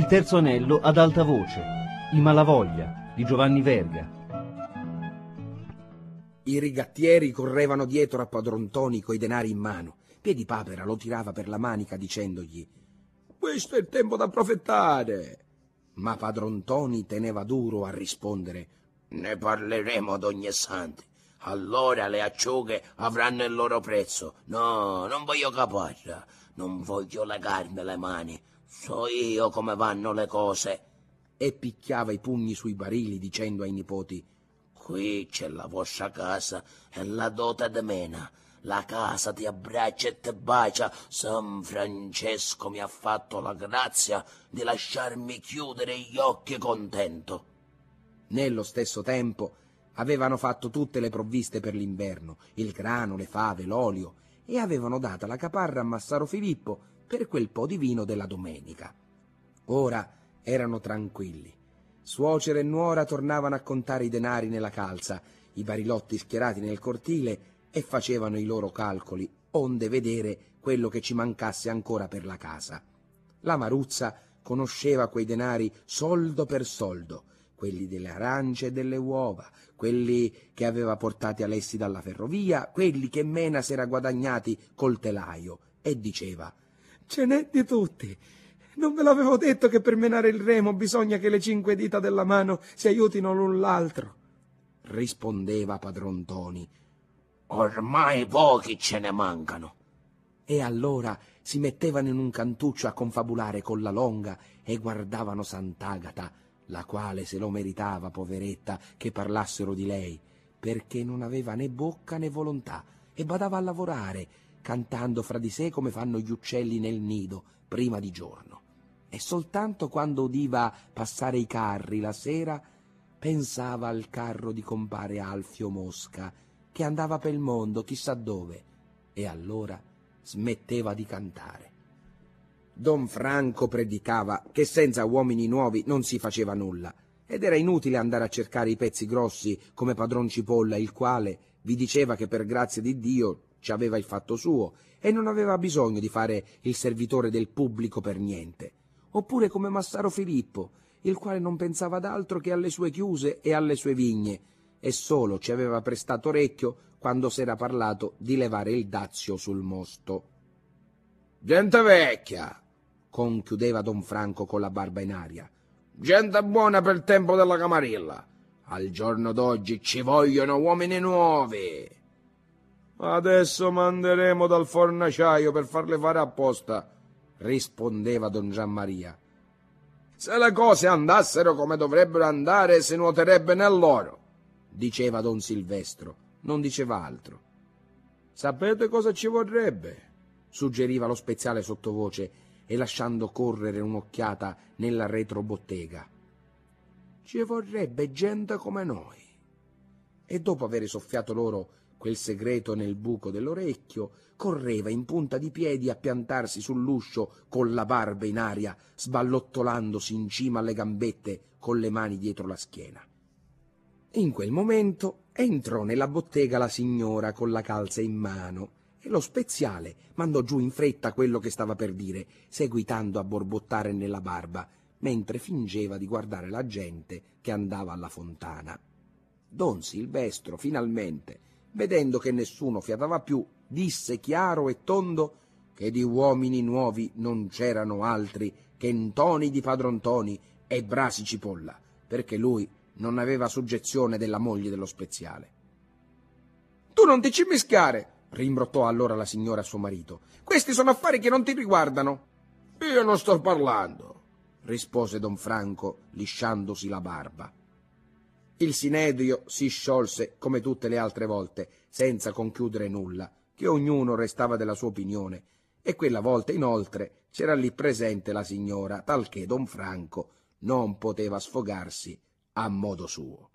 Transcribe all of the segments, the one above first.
terzo anello ad alta voce, I Malavoglia di Giovanni Verga. I rigattieri correvano dietro a padron Ntoni coi denari in mano. Piedipapera lo tirava per la manica dicendogli: «Questo è il tempo da profettare». Ma padron Ntoni teneva duro a rispondere: «Ne parleremo ad ogni santi. Allora le acciughe avranno il loro prezzo. No, non voglio caparra, non voglio legarmi le mani. So io come vanno le cose». E picchiava i pugni sui barili dicendo ai nipoti: «Qui c'è la vostra casa e la dote di Mena. La casa ti abbraccia e ti bacia. San Francesco mi ha fatto la grazia di lasciarmi chiudere gli occhi contento». Nello stesso tempo avevano fatto tutte le provviste per l'inverno, il grano, le fave, l'olio, e avevano data la caparra a Massaro Filippo per quel po' di vino della domenica. Ora erano tranquilli. Suocera e nuora tornavano a contare i denari nella calza, i barilotti schierati nel cortile, e facevano i loro calcoli, onde vedere quello che ci mancasse ancora per la casa. La Maruzza conosceva quei denari soldo per soldo, quelli delle arance e delle uova, quelli che aveva portati Alessi dalla ferrovia, quelli che Mena s'era guadagnati col telaio, e diceva: «Ce n'è di tutti. Non ve l'avevo detto che per menare il remo bisogna che le 5 dita della mano si aiutino l'un l'altro?» Rispondeva padron Ntoni: «Ormai pochi ce ne mancano». E allora si mettevano in un cantuccio a confabulare con la Longa e guardavano Sant'Agata, la quale se lo meritava, poveretta, che parlassero di lei, perché non aveva né bocca né volontà e badava a lavorare, cantando fra di sé come fanno gli uccelli nel nido prima di giorno. E soltanto quando udiva passare i carri la sera pensava al carro di compare Alfio Mosca, che andava pel mondo chissà dove, e allora smetteva di cantare. Don Franco predicava che senza uomini nuovi non si faceva nulla, ed era inutile andare a cercare i pezzi grossi come padron Cipolla, il quale vi diceva che per grazia di Dio ci aveva il fatto suo e non aveva bisogno di fare il servitore del pubblico per niente. Oppure come Massaro Filippo, il quale non pensava d'altro che alle sue chiuse e alle sue vigne, e solo ci aveva prestato orecchio quando s'era parlato di levare il dazio sul mosto. «Gente vecchia», conchiudeva don Franco con la barba in aria, «gente buona per il tempo della Camarilla. Al giorno d'oggi ci vogliono uomini nuovi». «Adesso manderemo dal fornaciaio per farle fare apposta», rispondeva don Giammaria. «Se le cose andassero come dovrebbero andare, si nuoterebbe nell'oro», diceva don Silvestro, non diceva altro. «Sapete cosa ci vorrebbe?» suggeriva lo speziale sottovoce e lasciando correre un'occhiata nella retrobottega. «Ci vorrebbe gente come noi». E dopo aver soffiato loro quel segreto nel buco dell'orecchio, correva in punta di piedi a piantarsi sull'uscio con la barba in aria, sballottolandosi in cima alle gambette con le mani dietro la schiena. In quel momento entrò nella bottega la signora con la calza in mano e lo speziale mandò giù in fretta quello che stava per dire, seguitando a borbottare nella barba, mentre fingeva di guardare la gente che andava alla fontana. Don Silvestro, finalmente, vedendo che nessuno fiatava più, disse chiaro e tondo che di uomini nuovi non c'erano altri che Ntoni di padron Ntoni e Brasi Cipolla, perché lui non aveva suggezione della moglie dello speziale. «Tu non ti ci mischiare», rimbrottò allora la signora a suo marito. «Questi sono affari che non ti riguardano». «Io non sto parlando», rispose don Franco, lisciandosi la barba. Il sinedrio si sciolse come tutte le altre volte, senza conchiudere nulla, che ognuno restava della sua opinione, e quella volta inoltre c'era lì presente la signora, talché don Franco non poteva sfogarsi a modo suo.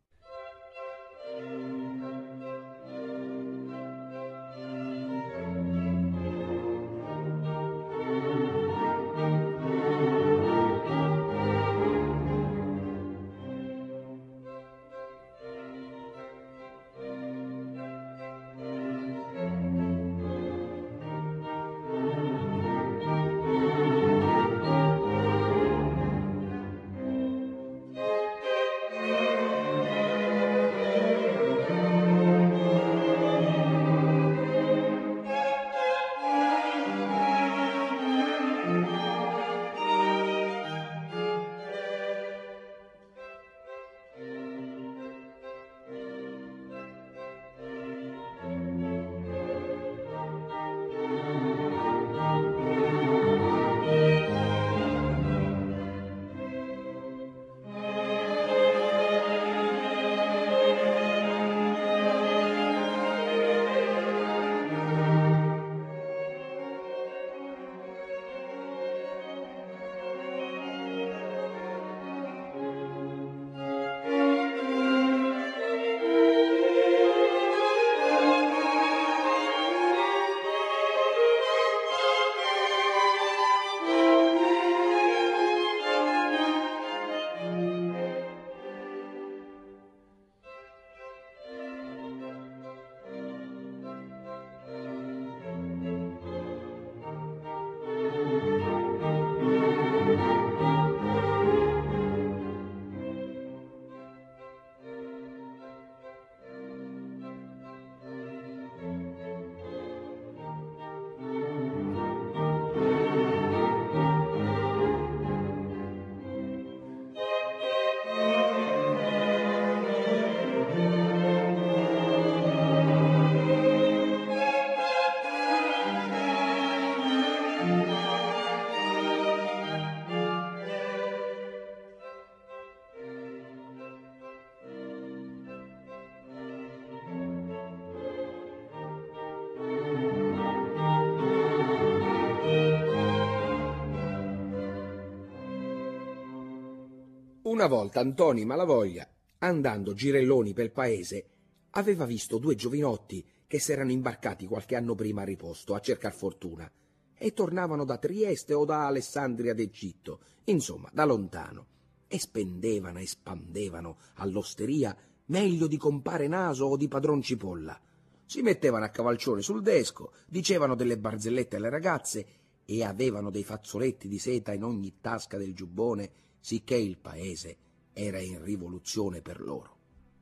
Una volta Antoni Malavoglia, andando girelloni pel paese, aveva visto due giovinotti che s'erano imbarcati qualche anno prima a riposto a cercar fortuna e tornavano da Trieste o da Alessandria d'Egitto, insomma da lontano, e spendevano e spandevano all'osteria meglio di compare Naso o di padron Cipolla. Si mettevano a cavalcione sul desco, dicevano delle barzellette alle ragazze e avevano dei fazzoletti di seta in ogni tasca del giubbone, sicché il paese era in rivoluzione per loro.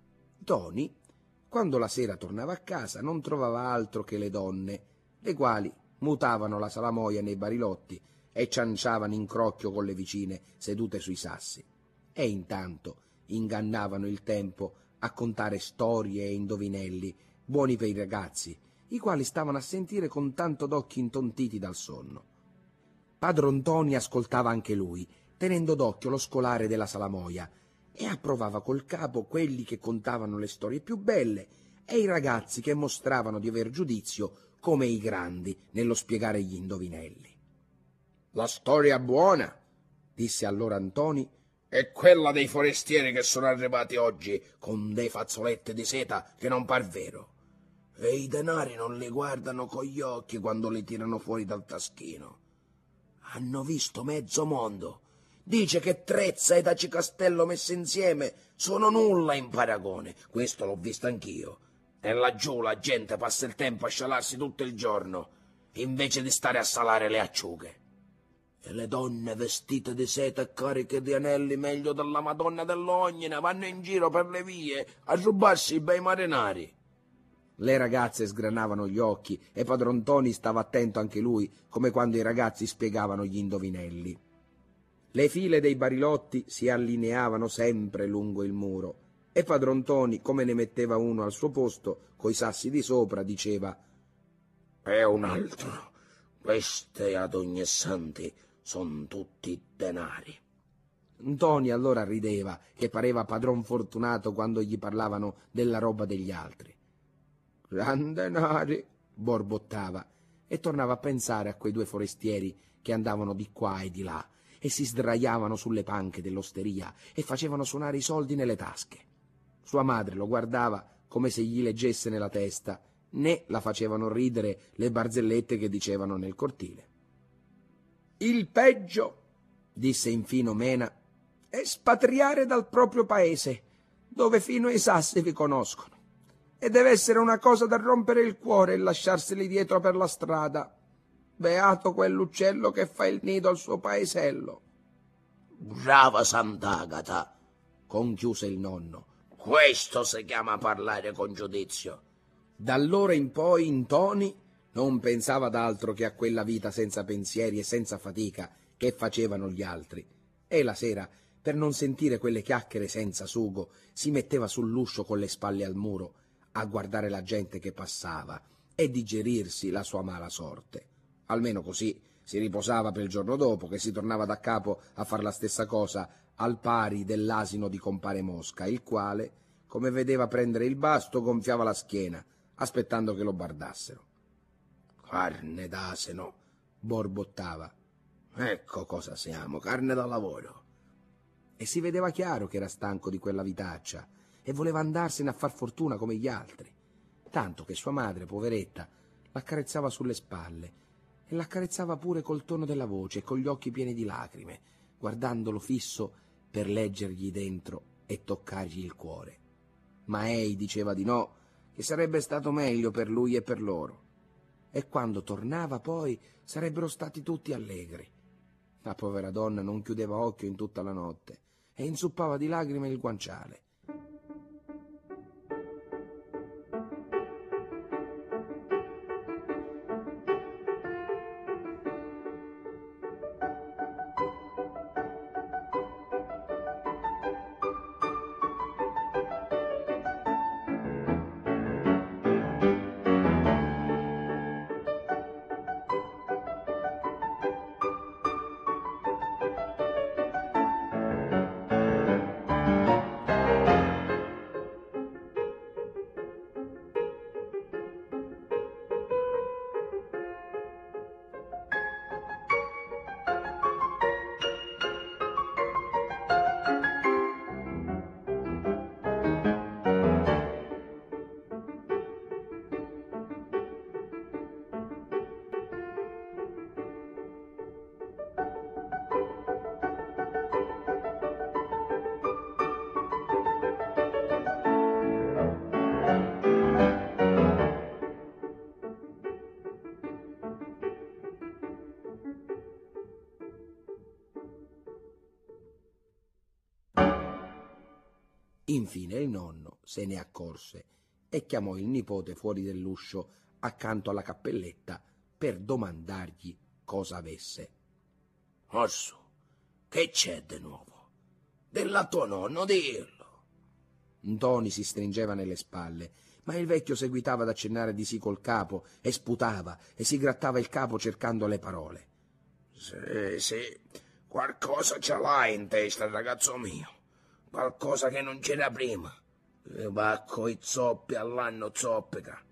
Toni, quando la sera tornava a casa, non trovava altro che le donne, le quali mutavano la salamoia nei barilotti e cianciavano in crocchio con le vicine sedute sui sassi, e intanto ingannavano il tempo a contare storie e indovinelli buoni per i ragazzi, i quali stavano a sentire con tanto d'occhi intontiti dal sonno. Padron Ntoni ascoltava anche lui, tenendo d'occhio lo scolare della salamoia, e approvava col capo quelli che contavano le storie più belle e i ragazzi che mostravano di aver giudizio come i grandi nello spiegare gli indovinelli. «La storia buona», disse allora Ntoni, «è quella dei forestieri che sono arrivati oggi con dei fazzoletti di seta che non par vero, e i denari non li guardano con gli occhi quando li tirano fuori dal taschino. Hanno visto mezzo mondo. Dice che Trezza ed Aci Castello messe insieme sono nulla in paragone. Questo l'ho visto anch'io. E laggiù la gente passa il tempo a scialarsi tutto il giorno, invece di stare a salare le acciughe. E le donne vestite di seta e cariche di anelli meglio della Madonna dell'Ognina vanno in giro per le vie a rubarsi i bei marinari». Le ragazze sgranavano gli occhi e padron Ntoni stava attento anche lui, come quando i ragazzi spiegavano gli indovinelli. Le file dei barilotti si allineavano sempre lungo il muro e padron Ntoni, come ne metteva uno al suo posto, coi sassi di sopra, diceva: «È un altro. Queste ad ogni santi son tutti denari». Ntoni allora rideva, che pareva padron Fortunato quando gli parlavano della roba degli altri. «Gran denari», borbottava, e tornava a pensare a quei due forestieri che andavano di qua e di là e si sdraiavano sulle panche dell'osteria e facevano suonare i soldi nelle tasche. Sua madre lo guardava come se gli leggesse nella testa, né la facevano ridere le barzellette che dicevano nel cortile. «Il peggio», disse infine Mena, «è spatriare dal proprio paese, dove fino ai sassi vi conoscono. E deve essere una cosa da rompere il cuore e lasciarseli dietro per la strada. Beato quell'uccello che fa il nido al suo paesello». «Brava Sant'Agata», conchiuse il nonno, «questo si chiama parlare con giudizio». D'allora in poi Ntoni non pensava ad altro che a quella vita senza pensieri e senza fatica che facevano gli altri, e la sera, per non sentire quelle chiacchiere senza sugo, si metteva sull'uscio con le spalle al muro a guardare la gente che passava e digerirsi la sua mala sorte. Almeno così si riposava per il giorno dopo, che si tornava da capo a far la stessa cosa al pari dell'asino di compare Mosca, il quale, come vedeva prendere il basto, gonfiava la schiena, aspettando che lo bardassero. «Carne d'asino», borbottava, «ecco cosa siamo, carne da lavoro». E si vedeva chiaro che era stanco di quella vitaccia e voleva andarsene a far fortuna come gli altri, tanto che sua madre, poveretta, l'accarezzava sulle spalle e l'accarezzava pure col tono della voce e con gli occhi pieni di lacrime, guardandolo fisso per leggergli dentro e toccargli il cuore. Ma ei diceva di no, che sarebbe stato meglio per lui e per loro, e quando tornava poi sarebbero stati tutti allegri. La povera donna non chiudeva occhio in tutta la notte e inzuppava di lacrime il guanciale. Infine il nonno se ne accorse e chiamò il nipote fuori dell'uscio accanto alla cappelletta per domandargli cosa avesse. Orsù, che c'è di nuovo? Della tuo nonno, dillo. Ntoni si stringeva nelle spalle, ma il vecchio seguitava ad accennare di sì col capo e sputava e si grattava il capo cercando le parole. Sì, qualcosa ce l'hai in testa, ragazzo mio. Qualcosa che non c'era prima. Va coi zoppi all'anno zoppica.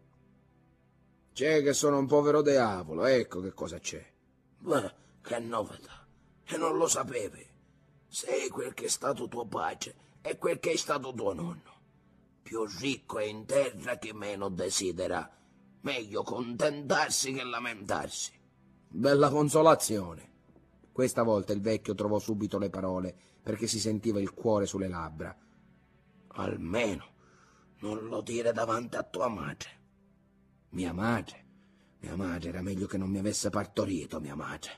C'è che sono un povero diavolo, ecco che cosa c'è. Beh, che novità. E non lo sapevi. Sei quel che è stato tuo padre e quel che è stato tuo nonno. Più ricco è in terra chi meno desidera. Meglio contentarsi che lamentarsi. Bella consolazione. Questa volta il vecchio trovò subito le parole, perché si sentiva il cuore sulle labbra. Almeno non lo dire davanti a tua madre. Mia madre? Mia madre era meglio che non mi avesse partorito, mia madre.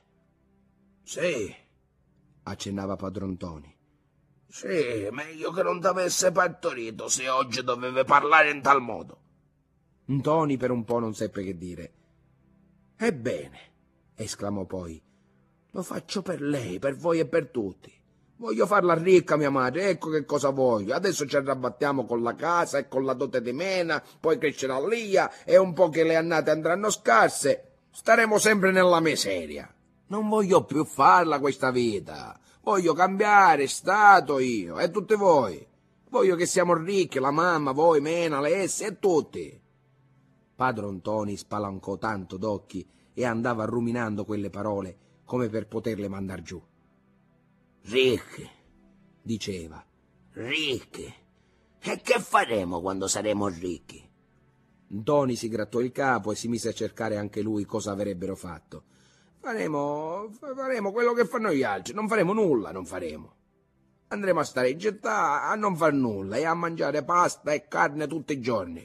Sì, accennava padron Ntoni. Sì, meglio che non t'avesse partorito se oggi dovevi parlare in tal modo. Ntoni per un po' non seppe che dire. Ebbene, esclamò poi, lo faccio per lei, per voi e per tutti. Voglio farla ricca, mia madre, ecco che cosa voglio. Adesso ci arrabattiamo con la casa e con la dote di mena, poi crescerà l'ia e un po' che le annate andranno scarse, staremo sempre nella miseria. Non voglio più farla questa vita. Voglio cambiare stato io e tutti voi. Voglio che siamo ricchi, la mamma, voi, Mena, Alessia e tutti. Padron Ntoni spalancò tanto d'occhi e andava ruminando quelle parole come per poterle mandar giù. Ricchi, diceva. Ricchi. E che faremo quando saremo ricchi? Ntoni si grattò il capo e si mise a cercare anche lui cosa avrebbero fatto. Faremo quello che fanno gli altri, non faremo nulla, non faremo. Andremo a stare in città a non far nulla e a mangiare pasta e carne tutti i giorni.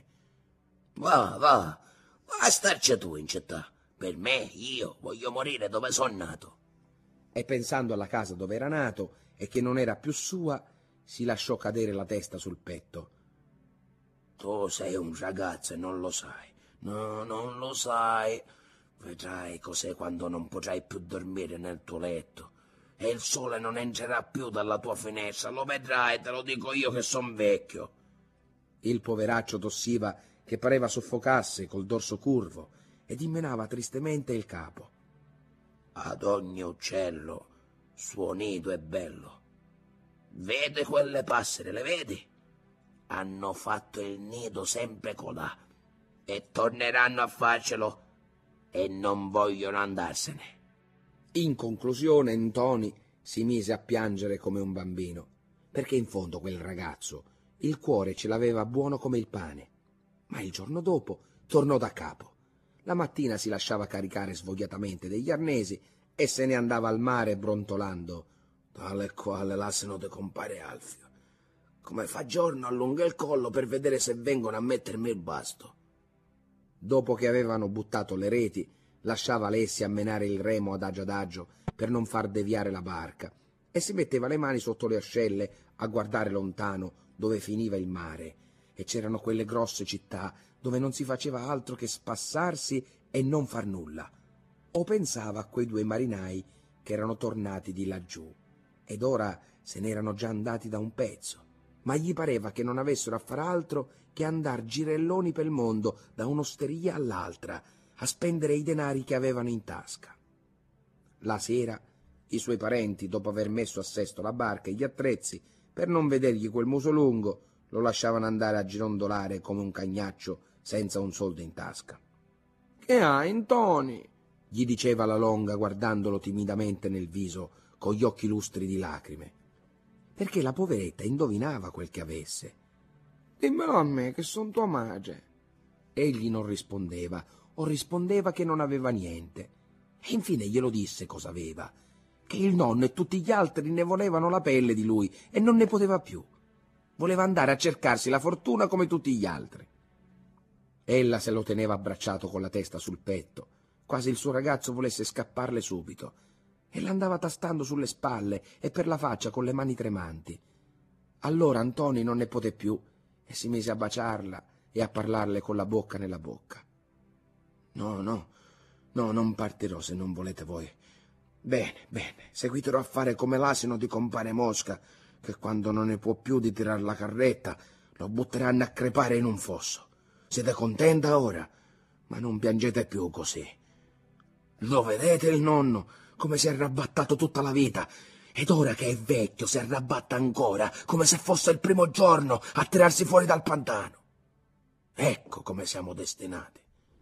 Va a starci tu in città. Per me, io voglio morire dove sono nato. E pensando alla casa dove era nato e che non era più sua, si lasciò cadere la testa sul petto. Tu sei un ragazzo e non lo sai. No, non lo sai. Vedrai cos'è quando non potrai più dormire nel tuo letto e il sole non entrerà più dalla tua finestra. Lo vedrai, te lo dico io che son vecchio. Il poveraccio tossiva che pareva soffocasse col dorso curvo e dimenava tristemente il capo. Ad ogni uccello suo nido è bello. Vede quelle passere, le vedi? Hanno fatto il nido sempre colà e torneranno a farcelo e non vogliono andarsene. In conclusione Ntoni si mise a piangere come un bambino, perché in fondo quel ragazzo il cuore ce l'aveva buono come il pane. Ma il giorno dopo tornò da capo. La mattina si lasciava caricare svogliatamente degli arnesi e se ne andava al mare brontolando, tale e quale l'asino di compare Alfio. Come fa giorno allunga il collo per vedere se vengono a mettermi il basto. Dopo che avevano buttato le reti, lasciava Alessia a menare il remo adagio per non far deviare la barca e si metteva le mani sotto le ascelle a guardare lontano dove finiva il mare e c'erano quelle grosse città dove non si faceva altro che spassarsi e non far nulla. O pensava a quei due marinai che erano tornati di laggiù ed ora se n'erano già andati da un pezzo, ma gli pareva che non avessero a far altro che andar girelloni pel mondo da un'osteria all'altra a spendere i denari che avevano in tasca. La sera i suoi parenti, dopo aver messo a sesto la barca e gli attrezzi, per non vedergli quel muso lungo, lo lasciavano andare a girondolare come un cagnaccio senza un soldo in tasca. «Che hai, Ntoni?» gli diceva la Longa guardandolo timidamente nel viso con gli occhi lustri di lacrime, perché la poveretta indovinava quel che avesse. «Dimmelo a me, che son tua madre». Egli non rispondeva, o rispondeva che non aveva niente. E infine glielo disse cosa aveva, che il nonno e tutti gli altri ne volevano la pelle di lui e non ne poteva più. Voleva andare a cercarsi la fortuna come tutti gli altri. Ella se lo teneva abbracciato con la testa sul petto, quasi il suo ragazzo volesse scapparle subito, e l'andava tastando sulle spalle e per la faccia con le mani tremanti. Allora Ntoni non ne poté più e si mise a baciarla e a parlarle con la bocca nella bocca. No, non partirò se non volete voi. Bene, seguiterò a fare come l'asino di compare Mosca, che quando non ne può più di tirar la carretta lo butteranno a crepare in un fosso. Siete contenta ora? Ma non piangete più così. Lo vedete il nonno, come si è arrabattato tutta la vita, ed ora che è vecchio si arrabatta ancora, come se fosse il primo giorno a tirarsi fuori dal pantano. Ecco come siamo destinati.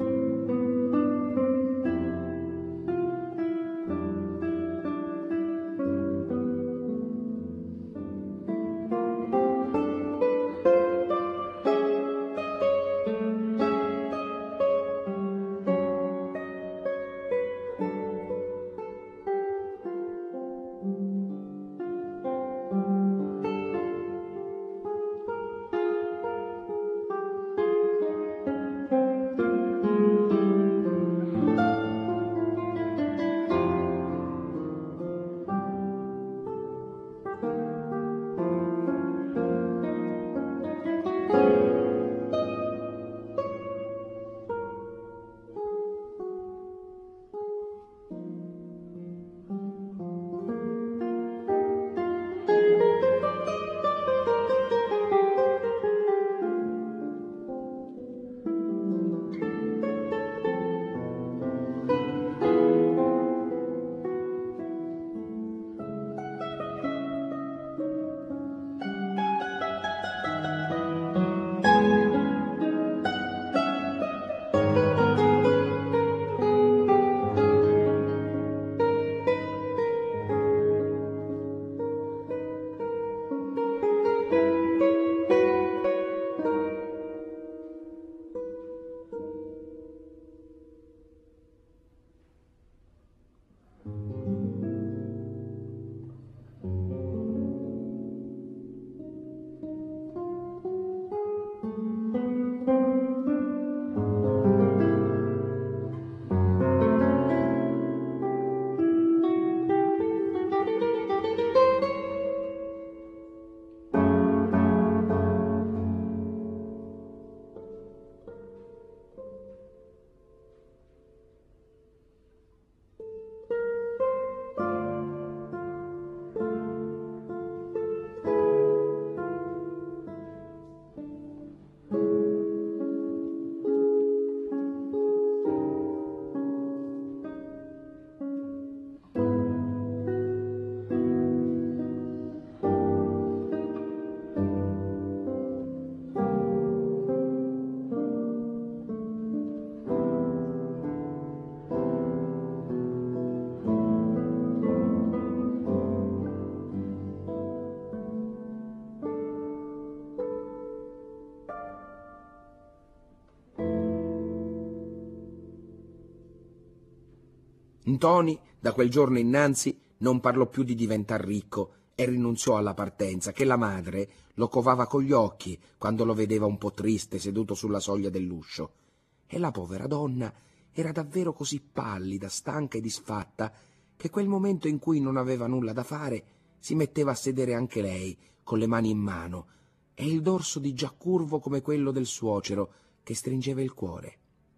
Ntoni, da quel giorno innanzi, non parlò più di diventar ricco e rinunziò alla partenza, che la madre lo covava con gli occhi quando lo vedeva un po' triste seduto sulla soglia dell'uscio. E la povera donna era davvero così pallida, stanca e disfatta, che quel momento in cui non aveva nulla da fare si metteva a sedere anche lei, con le mani in mano, e il dorso di già curvo come quello del suocero, che stringeva il cuore.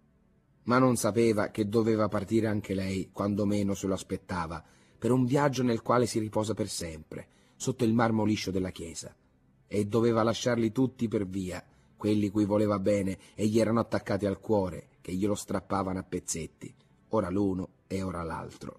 Ma non sapeva che doveva partire anche lei, quando meno se lo aspettava, per un viaggio nel quale si riposa per sempre, sotto il marmo liscio della chiesa. E doveva lasciarli tutti per via, quelli cui voleva bene e gli erano attaccati al cuore, che glielo strappavano a pezzetti, ora l'uno e ora l'altro.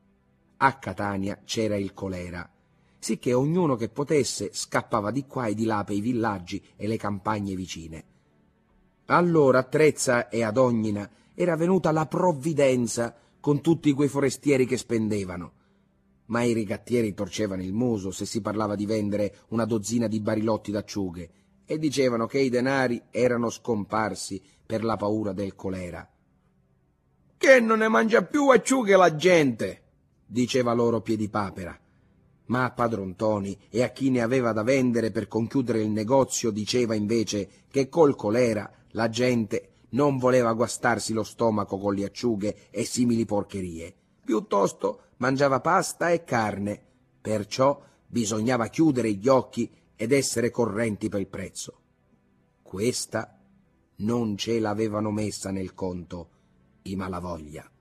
A Catania c'era il colera, sicché ognuno che potesse scappava di qua e di là per i villaggi e le campagne vicine. Allora a Trezza e ad Ognina era venuta la provvidenza con tutti quei forestieri che spendevano, ma i rigattieri torcevano il muso se si parlava di vendere una dozzina di barilotti d'acciughe e dicevano che i denari erano scomparsi per la paura del colera. «Che non ne mangia più acciughe la gente!» diceva loro Piedipapera. Ma a padron Ntoni e a chi ne aveva da vendere per conchiudere il negozio diceva invece che col colera la gente non voleva guastarsi lo stomaco con le acciughe e simili porcherie, piuttosto mangiava pasta e carne, perciò bisognava chiudere gli occhi ed essere correnti pel prezzo. Questa non ce l'avevano messa nel conto i Malavoglia.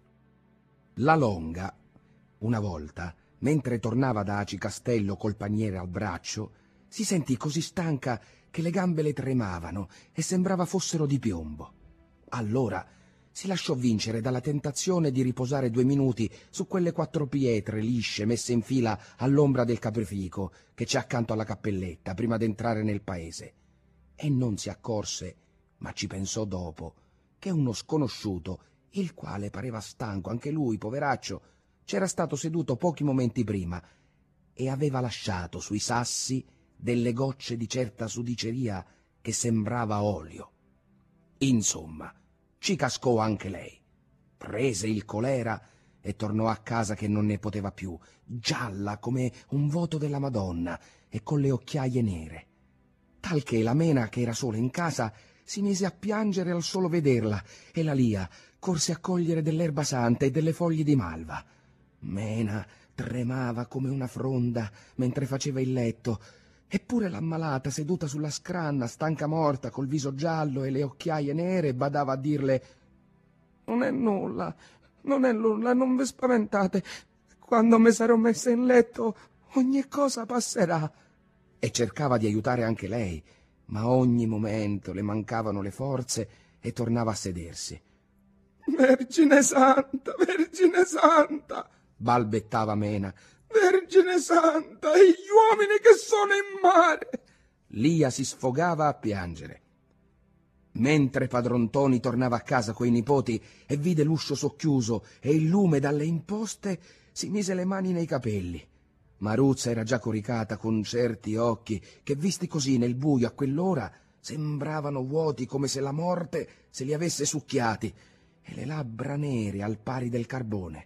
La Longa, una volta, mentre tornava da Aci Castello col paniere al braccio, si sentì così stanca che le gambe le tremavano e sembrava fossero di piombo. Allora si lasciò vincere dalla tentazione di riposare 2 minuti su quelle 4 pietre lisce messe in fila all'ombra del caprifico che c'è accanto alla cappelletta prima d'entrare nel paese, e non si accorse, ma ci pensò dopo, che uno sconosciuto, il quale pareva stanco anche lui, poveraccio, c'era stato seduto pochi momenti prima e aveva lasciato sui sassi delle gocce di certa sudiceria che sembrava olio. Insomma, ci cascò anche lei, prese il colera e tornò a casa che non ne poteva più, gialla come un voto della Madonna e con le occhiaie nere, talché la Mena, che era sola in casa, si mise a piangere al solo vederla, e la Lia corse a cogliere dell'erba santa e delle foglie di malva. Mena tremava come una fronda mentre faceva il letto, eppure l'ammalata, seduta sulla scranna, stanca morta, col viso giallo e le occhiaie nere, badava a dirle: «Non è nulla, non è nulla, non vi spaventate. Quando mi sarò messa in letto ogni cosa passerà». E cercava di aiutare anche lei, ma ogni momento le mancavano le forze e tornava a sedersi. «Vergine Santa, Vergine Santa», balbettava Mena, «Vergine Santa, e gli uomini che sono in mare». Lia si sfogava a piangere. Mentre padron Ntoni tornava a casa coi nipoti e vide l'uscio socchiuso e il lume dalle imposte, si mise le mani nei capelli. Maruzza era già coricata con certi occhi che, visti così nel buio a quell'ora, sembravano vuoti come se la morte se li avesse succhiati, e le labbra nere al pari del carbone.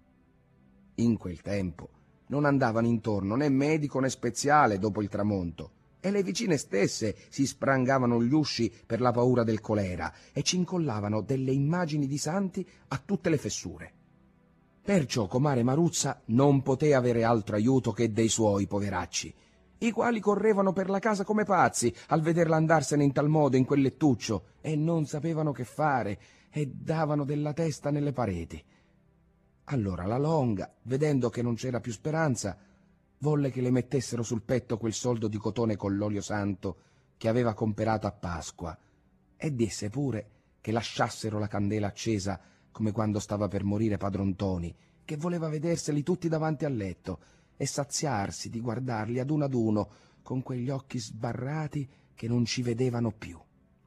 In quel tempo non andavano intorno né medico né speziale dopo il tramonto, e le vicine stesse si sprangavano gli usci per la paura del colera e ci incollavano delle immagini di santi a tutte le fessure. Perciò comare Maruzza non poté avere altro aiuto che dei suoi poveracci, i quali correvano per la casa come pazzi al vederla andarsene in tal modo in quel lettuccio, e non sapevano che fare e davano della testa nelle pareti. Allora la Longa, vedendo che non c'era più speranza, volle che le mettessero sul petto quel soldo di cotone con l'olio santo che aveva comperato a Pasqua, e disse pure che lasciassero la candela accesa come quando stava per morire padron Ntoni, che voleva vederseli tutti davanti al letto e saziarsi di guardarli ad uno con quegli occhi sbarrati che non ci vedevano più.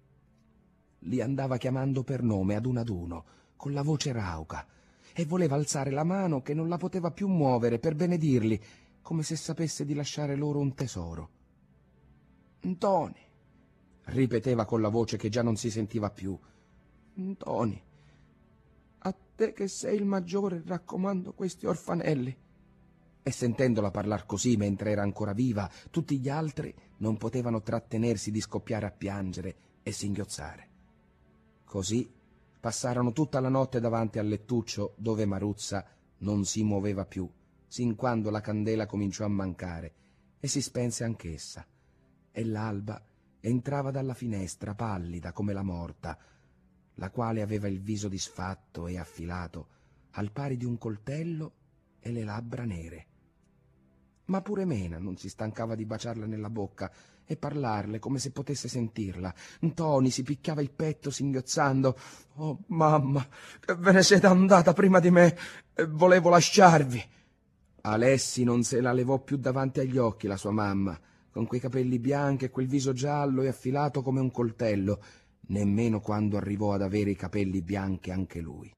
Li andava chiamando per nome ad uno, con la voce rauca, e voleva alzare la mano che non la poteva più muovere per benedirli, come se sapesse di lasciare loro un tesoro. «Ntoni», ripeteva con la voce che già non si sentiva più, «Ntoni, a te che sei il maggiore raccomando questi orfanelli». E sentendola parlar così mentre era ancora viva, tutti gli altri non potevano trattenersi di scoppiare a piangere e singhiozzare. Così passarono tutta la notte davanti al lettuccio dove Maruzza non si muoveva più, sin quando la candela cominciò a mancare e si spense anch'essa, e l'alba entrava dalla finestra pallida come la morta, la quale aveva il viso disfatto e affilato, al pari di un coltello, e le labbra nere. Ma pure Mena non si stancava di baciarla nella bocca e parlarle come se potesse sentirla. Ntoni si picchiava il petto singhiozzando: «Oh mamma, che ve ne siete andata prima di me e volevo lasciarvi». Alessi non se la levò più davanti agli occhi la sua mamma, con quei capelli bianchi e quel viso giallo e affilato come un coltello, nemmeno quando arrivò ad avere i capelli bianchi anche lui.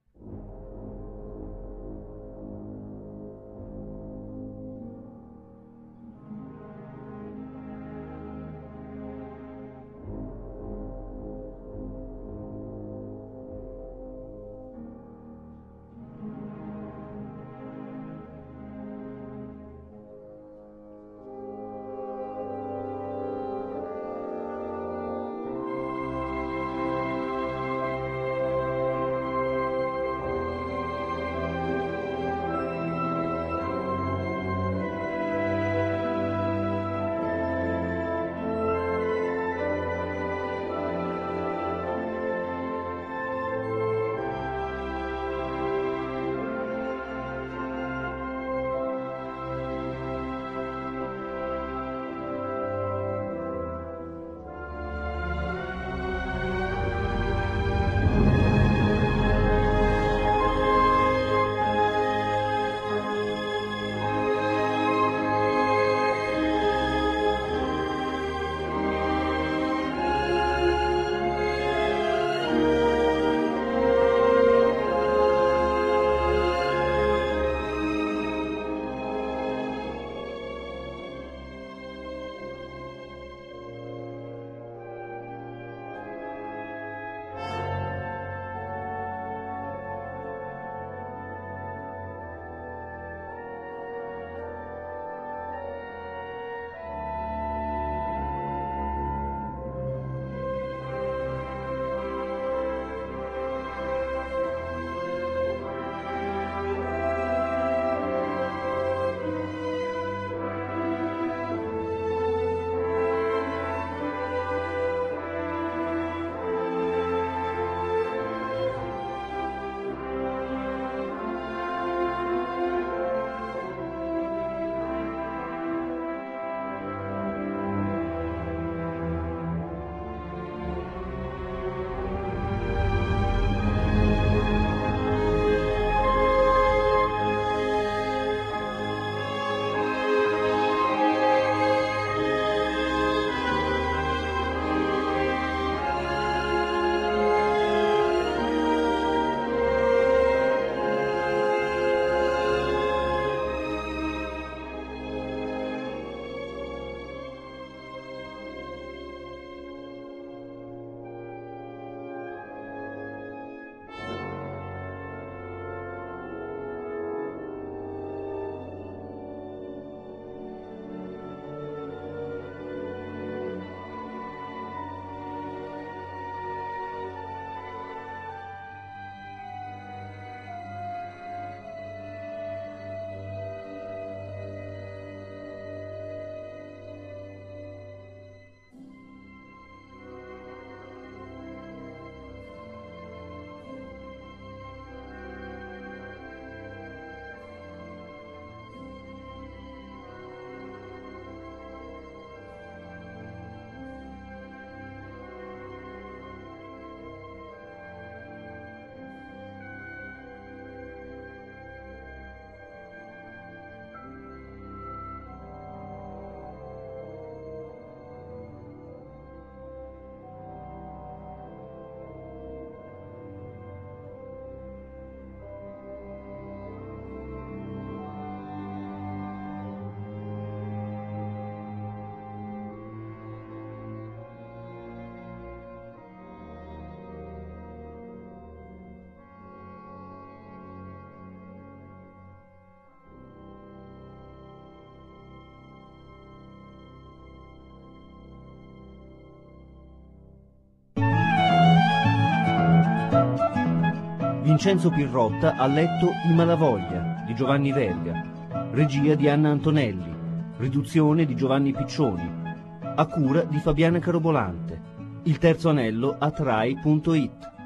Vincenzo Pirrotta ha letto I Malavoglia di Giovanni Verga, regia di Anna Antonelli, riduzione di Giovanni Piccioni, a cura di Fabiana Carobolante. Il terzo anello a Trai.it.